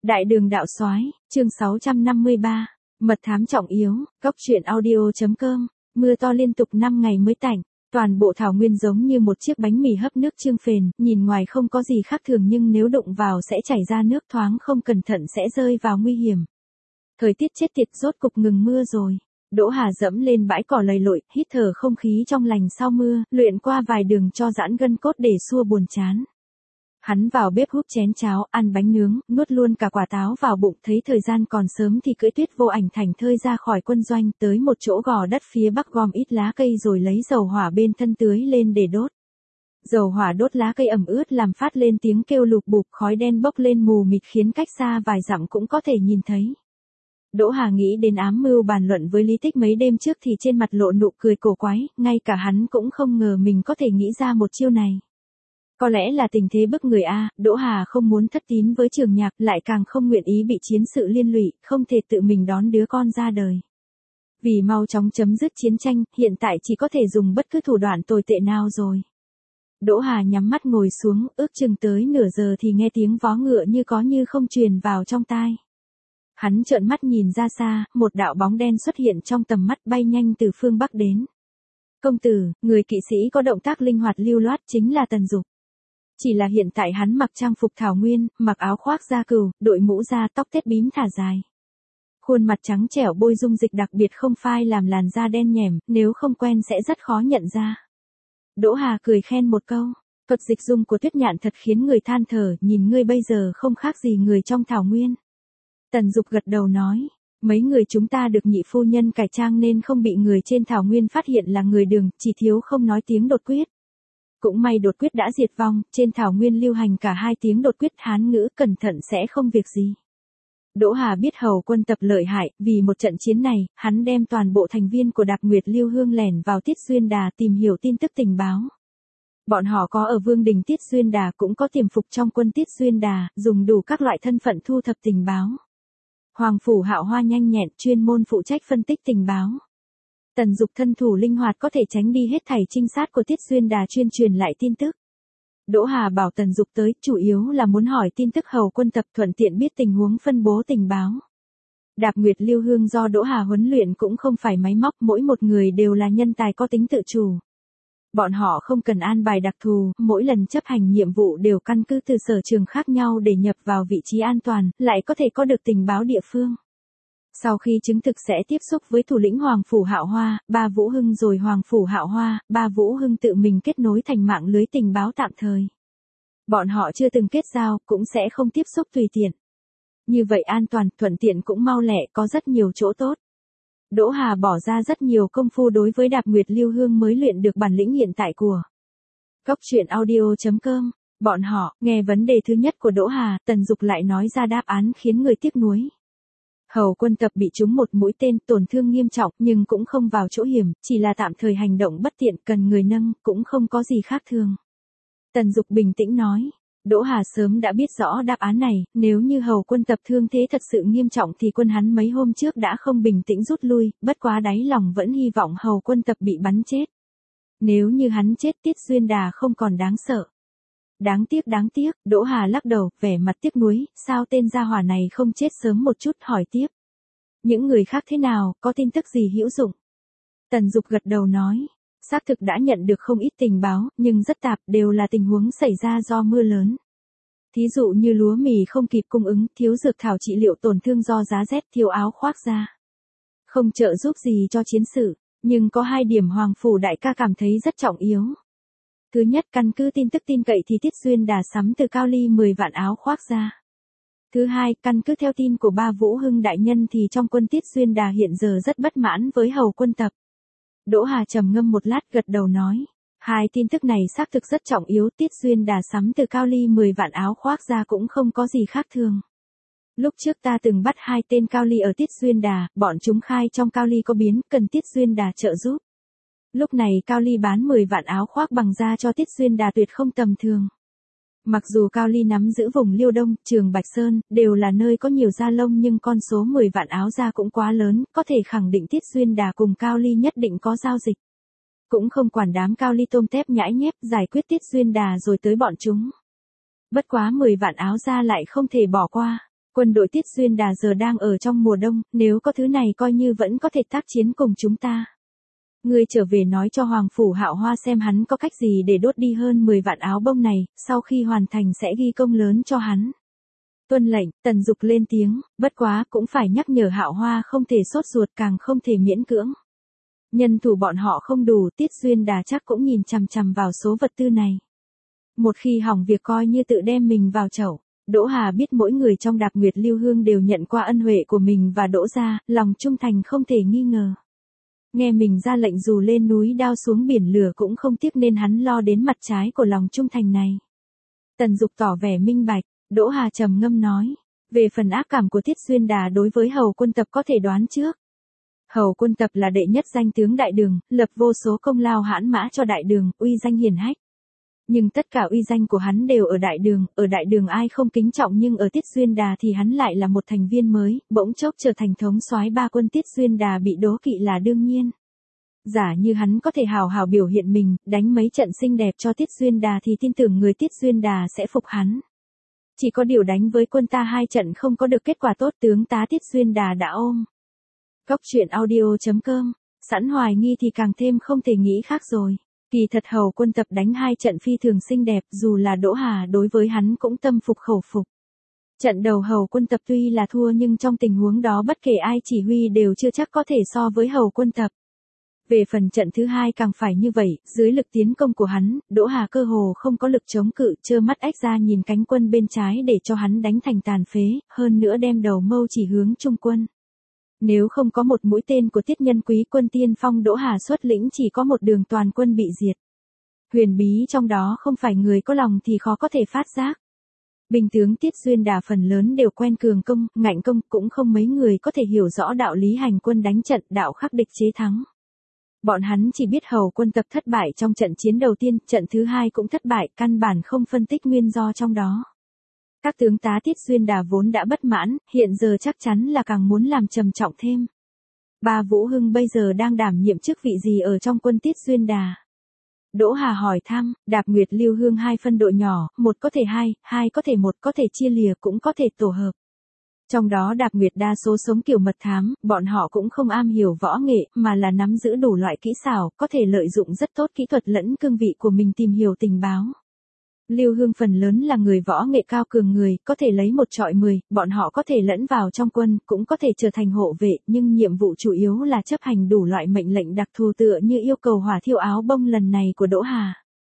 Đại đường đạo soái, chương 653, mật thám trọng yếu, góc truyện audio.com, mưa to liên tục 5 ngày mới tạnh, toàn bộ thảo nguyên giống như một chiếc bánh mì hấp nước trương phền, nhìn ngoài không có gì khác thường nhưng nếu đụng vào sẽ chảy ra nước, thoáng không cẩn thận sẽ rơi vào nguy hiểm. Thời tiết chết tiệt, rốt cục ngừng mưa rồi. Đỗ Hà dẫm lên bãi cỏ lầy lội, hít thở không khí trong lành sau mưa, luyện qua vài đường cho giãn gân cốt để xua buồn chán. Hắn vào bếp húp chén cháo, ăn bánh nướng, nuốt luôn cả quả táo vào bụng, thấy thời gian còn sớm thì cưỡi Tuyết vô ảnh thảnh thơi ra khỏi quân doanh, tới một chỗ gò đất phía bắc gom ít lá cây rồi lấy dầu hỏa bên thân tưới lên để đốt. Dầu hỏa đốt lá cây ẩm ướt làm phát lên tiếng kêu lục bục, khói đen bốc lên mù mịt khiến cách xa vài dặm cũng có thể nhìn thấy. Đỗ Hà nghĩ đến ám mưu bàn luận với Lý Tích mấy đêm trước thì trên mặt lộ nụ cười cổ quái, ngay cả hắn cũng không ngờ mình có thể nghĩ ra một chiêu này. Có lẽ là tình thế bức người a, Đỗ Hà không muốn thất tín với Trường Nhạc, lại càng không nguyện ý bị chiến sự liên lụy, không thể tự mình đón đứa con ra đời. Vì mau chóng chấm dứt chiến tranh, hiện tại chỉ có thể dùng bất cứ thủ đoạn tồi tệ nào rồi. Đỗ Hà nhắm mắt ngồi xuống, ước chừng tới nửa giờ thì nghe tiếng vó ngựa như có như không truyền vào trong tai. Hắn trợn mắt nhìn ra xa, một đạo bóng đen xuất hiện trong tầm mắt, bay nhanh từ phương bắc đến. Công tử, người kỵ sĩ có động tác linh hoạt lưu loát chính là Tần Dục. Chỉ là hiện tại hắn mặc trang phục thảo nguyên, mặc áo khoác da cừu, đội mũ da, tóc tết bím thả dài. Khuôn mặt trắng trẻo bôi dung dịch đặc biệt không phai làm làn da đen nhẻm, nếu không quen sẽ rất khó nhận ra. Đỗ Hà cười khen một câu, thuật dịch dung của Tuyết Nhạn thật khiến người than thở, nhìn ngươi bây giờ không khác gì người trong thảo nguyên. Tần Dục gật đầu nói, mấy người chúng ta được nhị phu nhân cải trang nên không bị người trên thảo nguyên phát hiện là người Đường, chỉ thiếu không nói tiếng đột quyết. Cũng may đột quyết đã diệt vong, trên thảo nguyên lưu hành cả hai tiếng đột quyết Hán ngữ, cẩn thận sẽ không việc gì. Đỗ Hà biết Hầu quân tập lợi hại, vì một trận chiến này, hắn đem toàn bộ thành viên của Đạp Nguyệt Lưu Hương lẻn vào Tiết Xuyên Đà tìm hiểu tin tức tình báo. Bọn họ có ở Vương đình Tiết Xuyên Đà, cũng có tiềm phục trong quân Tiết Xuyên Đà, dùng đủ các loại thân phận thu thập tình báo. Hoàng phủ Hạo Hoa nhanh nhẹn, chuyên môn phụ trách phân tích tình báo. Tần Dục thân thủ linh hoạt, có thể tránh đi hết thảy trinh sát của Tiết Xuyên Đà chuyên truyền lại tin tức. Đỗ Hà bảo Tần Dục tới, chủ yếu là muốn hỏi tin tức Hầu quân tập, thuận tiện biết tình huống phân bố tình báo. Đạp Nguyệt Lưu Hương do Đỗ Hà huấn luyện cũng không phải máy móc, mỗi một người đều là nhân tài có tính tự chủ. Bọn họ không cần an bài đặc thù, mỗi lần chấp hành nhiệm vụ đều căn cứ từ sở trường khác nhau để nhập vào vị trí an toàn, lại có thể có được tình báo địa phương. Sau khi chứng thực sẽ tiếp xúc với thủ lĩnh Hoàng phủ Hạo Hoa, Ba Vũ Hưng, rồi Hoàng phủ Hạo Hoa, Ba Vũ Hưng tự mình kết nối thành mạng lưới tình báo tạm thời. Bọn họ chưa từng kết giao, cũng sẽ không tiếp xúc tùy tiện. Như vậy an toàn, thuận tiện cũng mau lẹ, có rất nhiều chỗ tốt. Đỗ Hà bỏ ra rất nhiều công phu đối với Đạp Nguyệt Lưu Hương mới luyện được bản lĩnh hiện tại của góc truyện audio.com. Bọn họ, nghe vấn đề thứ nhất của Đỗ Hà, Tần Dục lại nói ra đáp án khiến người tiếc nuối. Hầu quân tập bị trúng một mũi tên, tổn thương nghiêm trọng, nhưng cũng không vào chỗ hiểm, chỉ là tạm thời hành động bất tiện, cần người nâng, cũng không có gì khác thường. Tần Dục bình tĩnh nói. Đỗ Hà sớm đã biết rõ đáp án này, nếu như Hầu quân tập thương thế thật sự nghiêm trọng thì quân hắn mấy hôm trước đã không bình tĩnh rút lui, bất quá đáy lòng vẫn hy vọng Hầu quân tập bị bắn chết. Nếu như hắn chết, Tiết Xuyên Đà không còn đáng sợ. Đáng tiếc, Đỗ Hà lắc đầu, vẻ mặt tiếc nuối, sao tên gia hỏa này không chết sớm một chút, hỏi tiếp. Những người khác thế nào, có tin tức gì hữu dụng? Tần Dục gật đầu nói, xác thực đã nhận được không ít tình báo, nhưng rất tạp, đều là tình huống xảy ra do mưa lớn. Thí dụ như lúa mì không kịp cung ứng, thiếu dược thảo trị liệu tổn thương do giá rét, thiếu áo khoác da. Không trợ giúp gì cho chiến sự, nhưng có hai điểm Hoàng phủ đại ca cảm thấy rất trọng yếu. Thứ nhất, căn cứ tin tức tin cậy thì Tiết Xuyên Đà sắm từ Cao Ly 10 vạn áo khoác da. Thứ hai, căn cứ theo tin của Ba Vũ Hưng đại nhân thì trong quân Tiết Xuyên Đà hiện giờ rất bất mãn với Hầu quân tập. Đỗ Hà trầm ngâm một lát, gật đầu nói, hai tin tức này xác thực rất trọng yếu, Tiết Xuyên Đà sắm từ Cao Ly 10 vạn áo khoác da cũng không có gì khác thường. Lúc trước ta từng bắt hai tên Cao Ly ở Tiết Xuyên Đà, bọn chúng khai trong Cao Ly có biến, cần Tiết Xuyên Đà trợ giúp. Lúc này Cao Ly bán 10 vạn áo khoác bằng da cho Tiết Xuyên Đà tuyệt không tầm thường. Mặc dù Cao Ly nắm giữ vùng Liêu Đông, Trường Bạch Sơn, đều là nơi có nhiều da lông nhưng con số 10 vạn áo da cũng quá lớn, có thể khẳng định Tiết Xuyên Đà cùng Cao Ly nhất định có giao dịch. Cũng không quản đám Cao Ly tôm tép nhãi nhép, giải quyết Tiết Xuyên Đà rồi tới bọn chúng. Bất quá 10 vạn áo da lại không thể bỏ qua. Quân đội Tiết Xuyên Đà giờ đang ở trong mùa đông, nếu có thứ này coi như vẫn có thể tác chiến cùng chúng ta. Ngươi trở về nói cho Hoàng Phủ Hạo Hoa xem hắn có cách gì để đốt đi hơn 10 vạn áo bông này, sau khi hoàn thành sẽ ghi công lớn cho hắn. Tuân lệnh, Tần Dục lên tiếng, bất quá cũng phải nhắc nhở Hạo Hoa không thể sốt ruột càng không thể miễn cưỡng. Nhân thủ bọn họ không đủ, Tiết Xuyên Đà chắc cũng nhìn chằm chằm vào số vật tư này. Một khi hỏng việc coi như tự đem mình vào chậu. Đỗ Hà biết mỗi người trong Đạp Nguyệt Lưu Hương đều nhận qua ân huệ của mình và Đỗ gia, lòng trung thành không thể nghi ngờ. Nghe mình ra lệnh dù lên núi đao xuống biển lửa cũng không tiếc nên hắn lo đến mặt trái của lòng trung thành này. Tần Dục tỏ vẻ minh bạch, Đỗ Hà trầm ngâm nói, về phần ác cảm của Tiết Xuyên Đà đối với Hầu Quân Tập có thể đoán trước. Hầu Quân Tập là đệ nhất danh tướng Đại Đường, lập vô số công lao hãn mã cho Đại Đường, uy danh hiển hách. Nhưng tất cả uy danh của hắn đều ở Đại Đường ai không kính trọng nhưng ở Tiết Xuyên Đà thì hắn lại là một thành viên mới, bỗng chốc trở thành thống soái ba quân Tiết Xuyên Đà bị đố kỵ là đương nhiên. Giả như hắn có thể hào hào biểu hiện mình, đánh mấy trận xinh đẹp cho Tiết Xuyên Đà thì tin tưởng người Tiết Xuyên Đà sẽ phục hắn. Chỉ có điều đánh với quân ta 2 trận không có được kết quả tốt tướng tá Tiết Xuyên Đà đã ôm. Cốc truyện audio.com, sẵn hoài nghi thì càng thêm không thể nghĩ khác rồi. Kỳ thật Hầu Quân Tập đánh 2 trận phi thường xinh đẹp, dù là Đỗ Hà đối với hắn cũng tâm phục khẩu phục. Trận đầu Hầu Quân Tập tuy là thua nhưng trong tình huống đó bất kể ai chỉ huy đều chưa chắc có thể so với Hầu Quân Tập. Về phần trận thứ 2 càng phải như vậy, dưới lực tiến công của hắn, Đỗ Hà cơ hồ không có lực chống cự, trơ mắt ếch ra nhìn cánh quân bên trái để cho hắn đánh thành tàn phế, hơn nữa đem đầu mâu chỉ hướng trung quân. Nếu không có một mũi tên của Tiết Nhân Quý quân tiên phong Đỗ Hà xuất lĩnh chỉ có một đường toàn quân bị diệt. Huyền bí trong đó không phải người có lòng thì khó có thể phát giác. Binh tướng Tiết Xuyên Đà phần lớn đều quen cường công, ngạnh công, cũng không mấy người có thể hiểu rõ đạo lý hành quân đánh trận, đạo khắc địch chế thắng. Bọn hắn chỉ biết Hầu Quân Tập thất bại trong trận chiến đầu tiên, trận thứ 2 cũng thất bại, căn bản không phân tích nguyên do trong đó. Các tướng tá Tiết Xuyên Đà vốn đã bất mãn, hiện giờ chắc chắn là càng muốn làm trầm trọng thêm. Ba Vũ Hưng bây giờ đang đảm nhiệm chức vị gì ở trong quân Tiết Xuyên Đà? Đỗ Hà hỏi thăm, Đạp Nguyệt Lưu Hương 2 phân đội nhỏ, một có thể 2 có thể 1 có thể chia lìa cũng có thể tổ hợp. Trong đó Đạp Nguyệt đa số sống kiểu mật thám, bọn họ cũng không am hiểu võ nghệ, mà là nắm giữ đủ loại kỹ xảo, có thể lợi dụng rất tốt kỹ thuật lẫn cương vị của mình tìm hiểu tình báo. Lưu Hương phần lớn là người võ nghệ cao cường người, có thể lấy 1 chọi 10, bọn họ có thể lẫn vào trong quân, cũng có thể trở thành hộ vệ, nhưng nhiệm vụ chủ yếu là chấp hành đủ loại mệnh lệnh đặc thù tựa như yêu cầu hỏa thiêu áo bông lần này của Đỗ Hà.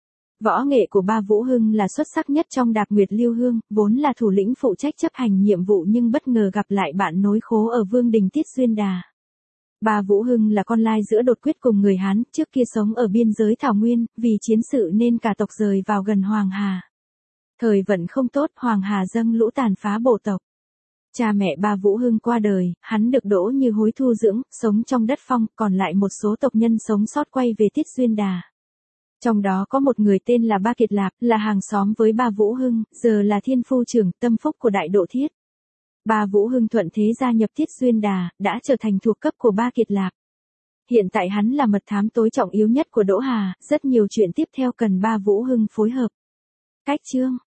Võ nghệ của Ba Vũ Hưng là xuất sắc nhất trong Đạp Nguyệt Lưu Hương, vốn là thủ lĩnh phụ trách chấp hành nhiệm vụ nhưng bất ngờ gặp lại bạn nối khố ở Vương Đình Tiết Xuyên Đà. Ba Vũ Hưng là con lai giữa đột quyết cùng người Hán, trước kia sống ở biên giới Thảo Nguyên, vì chiến sự nên cả tộc rời vào gần Hoàng Hà. Thời vận không tốt, Hoàng Hà dâng lũ tàn phá bộ tộc. Cha mẹ Ba Vũ Hưng qua đời, hắn được Đỗ Như Hối thu dưỡng, sống trong đất phong, còn lại một số tộc nhân sống sót quay về Tiết Xuyên Đà. Trong đó có một người tên là Ba Kiệt Lạp, là hàng xóm với Ba Vũ Hưng, giờ là thiên phu trưởng, tâm phúc của Đại Độ Thiết. Ba Vũ Hưng thuận thế gia nhập Tiết Xuyên Đà, đã trở thành thuộc cấp của Ba Kiệt Lạp. Hiện tại hắn là mật thám tối trọng yếu nhất của Đỗ Hà, rất nhiều chuyện tiếp theo cần Ba Vũ Hưng phối hợp. Cách chương